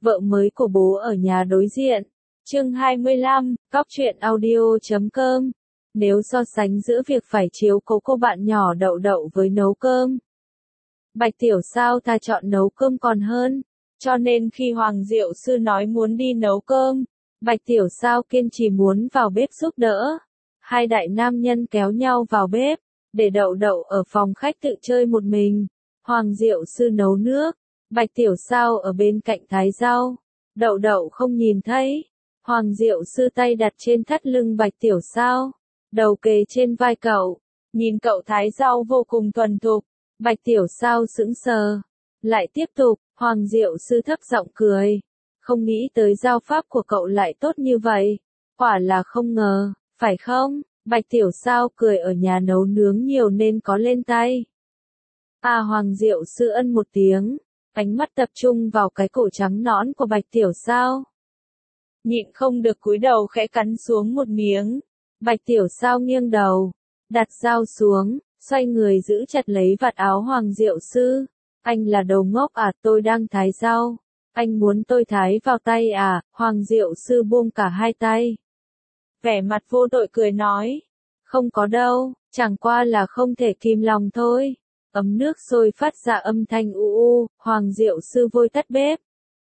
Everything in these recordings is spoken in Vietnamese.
vợ mới của bố ở nhà đối diện. Chương 25, Cóc truyện audio.com. Nếu so sánh giữa việc phải chiếu cố cô bạn nhỏ Đậu Đậu với nấu cơm, Bạch Tiểu Sao ta chọn nấu cơm còn hơn. Cho nên khi Hoàng Diệu Sư nói muốn đi nấu cơm, Bạch Tiểu Sao kiên trì muốn vào bếp giúp đỡ. Hai đại nam nhân kéo nhau vào bếp, để Đậu Đậu ở phòng khách tự chơi một mình. Hoàng Diệu Sư nấu nước, Bạch Tiểu Sao ở bên cạnh thái rau. Đậu Đậu không nhìn thấy. Hoàng Diệu Sư tay đặt trên thắt lưng Bạch Tiểu Sao, đầu kề trên vai cậu, nhìn cậu thái rau vô cùng thuần thục. Bạch Tiểu Sao sững sờ, lại tiếp tục. Hoàng Diệu Sư thấp giọng cười, không nghĩ tới giao pháp của cậu lại tốt như vậy, quả là không ngờ, phải không? Bạch Tiểu Sao cười, ở nhà nấu nướng nhiều nên có lên tay. Hoàng Diệu Sư ân một tiếng, ánh mắt tập trung vào cái cổ trắng nõn của Bạch Tiểu Sao. Nhịn không được cúi đầu khẽ cắn xuống một miếng. Bạch Tiểu Sao nghiêng đầu, đặt dao xuống, xoay người giữ chặt lấy vạt áo Hoàng Diệu Sư. Anh là đồ ngốc à, tôi đang thái rau. Anh muốn tôi thái vào tay à? Hoàng Diệu Sư buông cả hai tay, vẻ mặt vô tội cười nói. Không có đâu, chẳng qua là không thể kìm lòng thôi. Ấm nước sôi phát ra âm thanh u u. Hoàng Diệu Sư vội tắt bếp,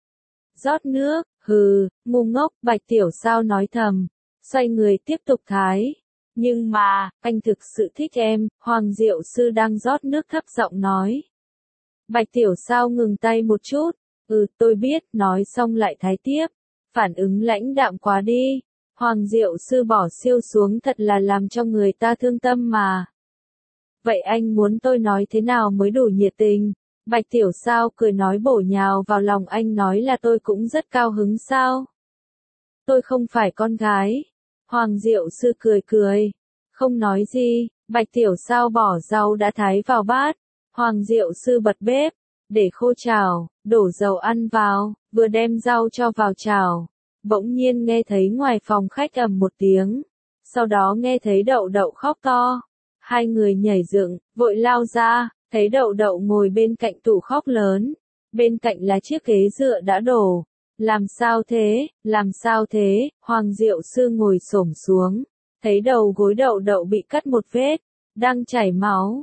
rót nước. Hừ, ngu ngốc, Bạch Tiểu Sao nói thầm, xoay người tiếp tục thái. Nhưng mà, anh thực sự thích em, Hoàng Diệu Sư đang rót nước thấp giọng nói. Bạch Tiểu Sao ngừng tay một chút, tôi biết, nói xong lại thái tiếp. Phản ứng lãnh đạm quá đi. Hoàng Diệu Sư bỏ xiêu xuống, thật là làm cho người ta thương tâm mà. Vậy anh muốn tôi nói thế nào mới đủ nhiệt tình? Bạch Tiểu Sao cười nói, bổ nhào vào lòng anh, nói là tôi cũng rất cao hứng sao? Tôi không phải con gái. Hoàng Diệu Sư cười cười, không nói gì. Bạch Tiểu Sao bỏ rau đã thái vào bát. Hoàng Diệu Sư bật bếp, để khô chảo, đổ dầu ăn vào, vừa đem rau cho vào chảo. Bỗng nhiên nghe thấy ngoài phòng khách ầm một tiếng. Sau đó nghe thấy Đậu Đậu khóc to. Hai người nhảy dựng, vội lao ra, thấy Đậu Đậu ngồi bên cạnh tủ khóc lớn. Bên cạnh là chiếc ghế dựa đã đổ. Làm sao thế, làm sao thế? Hoàng Diệu Sư ngồi xổm xuống, thấy đầu gối Đậu Đậu bị cắt một vết, đang chảy máu.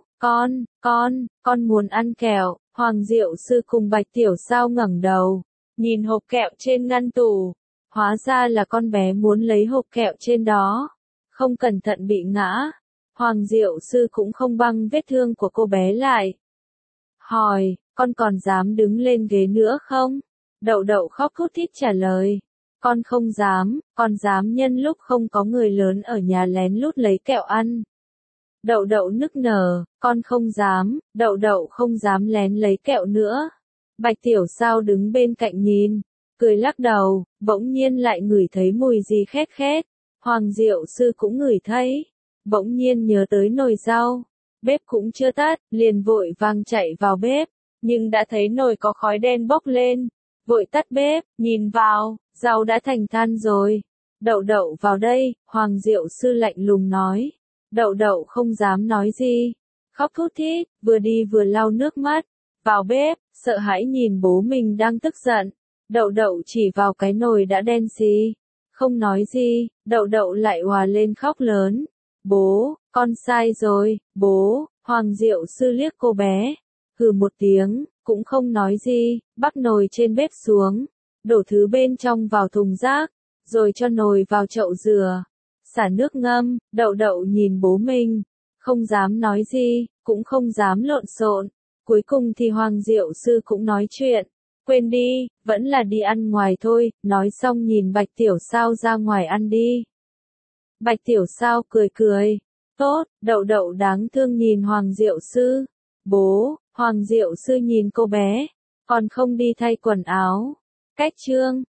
Con muốn ăn kẹo. Hoàng Diệu Sư cùng Bạch Tiểu Sao ngẩng đầu, nhìn hộp kẹo trên ngăn tủ. Hóa ra là con bé muốn lấy hộp kẹo trên đó, không cẩn thận bị ngã. Hoàng Diệu Sư cũng không băng vết thương của cô bé lại, hỏi, con còn dám đứng lên ghế nữa không? Đậu Đậu khóc thút thít trả lời, con không dám, con dám nhân lúc không có người lớn ở nhà lén lút lấy kẹo ăn. Đậu Đậu nức nở, con không dám. Đậu Đậu không dám lén lấy kẹo nữa. Bạch Tiểu Sao đứng bên cạnh nhìn, cười lắc đầu, bỗng nhiên lại ngửi thấy mùi gì khét khét. Hoàng Diệu Sư cũng ngửi thấy, bỗng nhiên nhớ tới nồi rau, bếp cũng chưa tắt, liền vội vàng chạy vào bếp, nhưng đã thấy nồi có khói đen bốc lên, vội tắt bếp, nhìn vào, rau đã thành than rồi. Đậu Đậu vào đây. Hoàng Diệu Sư lạnh lùng nói. Đậu Đậu không dám nói gì, khóc thút thít, vừa đi vừa lau nước mắt, vào bếp, sợ hãi nhìn bố mình đang tức giận. Đậu Đậu chỉ vào cái nồi đã đen xì, không nói gì. Đậu Đậu lại òa lên khóc lớn. Bố, con sai rồi, bố. Hoàng Diệu Sư liếc cô bé, hừ một tiếng, cũng không nói gì, bắc nồi trên bếp xuống, đổ thứ bên trong vào thùng rác, rồi cho nồi vào chậu rửa, xả nước ngâm. Đậu Đậu nhìn bố mình, không dám nói gì, cũng không dám lộn xộn. Cuối cùng thì Hoàng Diệu Sư cũng nói chuyện, quên đi, vẫn là đi ăn ngoài thôi. Nói xong nhìn Bạch Tiểu Sao ra ngoài ăn đi. Bạch Tiểu Sao cười cười, tốt. Đậu Đậu đáng thương nhìn Hoàng Diệu Sư. Bố. Hoàng Diệu Sư nhìn cô bé, còn không đi thay quần áo. Cách chương